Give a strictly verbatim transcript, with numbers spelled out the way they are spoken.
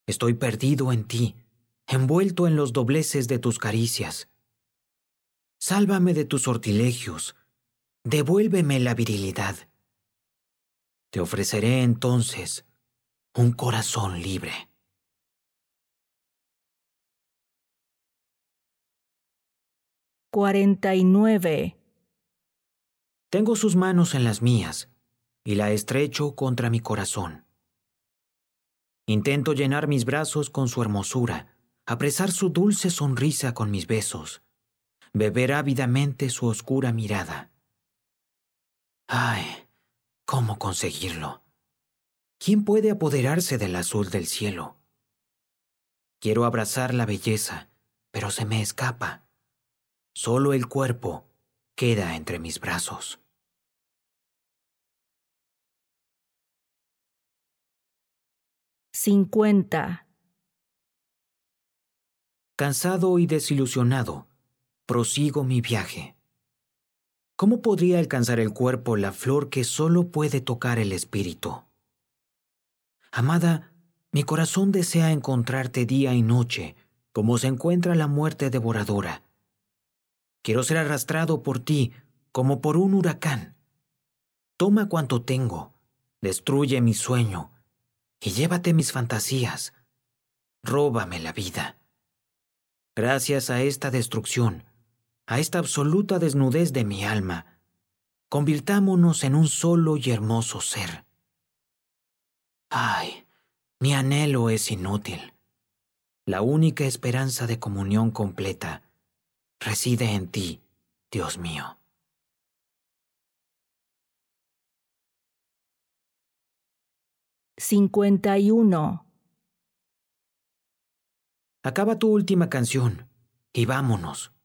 Estoy perdido en ti, envuelto en los dobleces de tus caricias. Sálvame de tus sortilegios, devuélveme la virilidad. Te ofreceré entonces un corazón libre. cuarenta y nueve. Tengo sus manos en las mías y la estrecho contra mi corazón. Intento llenar mis brazos con su hermosura, apresar su dulce sonrisa con mis besos, beber ávidamente su oscura mirada. ¡Ay! ¿Cómo conseguirlo? ¿Quién puede apoderarse del azul del cielo? Quiero abrazar la belleza, pero se me escapa. Solo el cuerpo queda entre mis brazos. cincuenta. Cansado y desilusionado, prosigo mi viaje. ¿Cómo podría alcanzar el cuerpo la flor que solo puede tocar el espíritu? Amada, mi corazón desea encontrarte día y noche, como se encuentra la muerte devoradora. Quiero ser arrastrado por ti como por un huracán. Toma cuanto tengo, destruye mi sueño y llévate mis fantasías. Róbame la vida. Gracias a esta destrucción, a esta absoluta desnudez de mi alma, convirtámonos en un solo y hermoso ser. Ay, mi anhelo es inútil. La única esperanza de comunión completa reside en ti, Dios mío. cincuenta y uno. Acaba tu última canción y vámonos.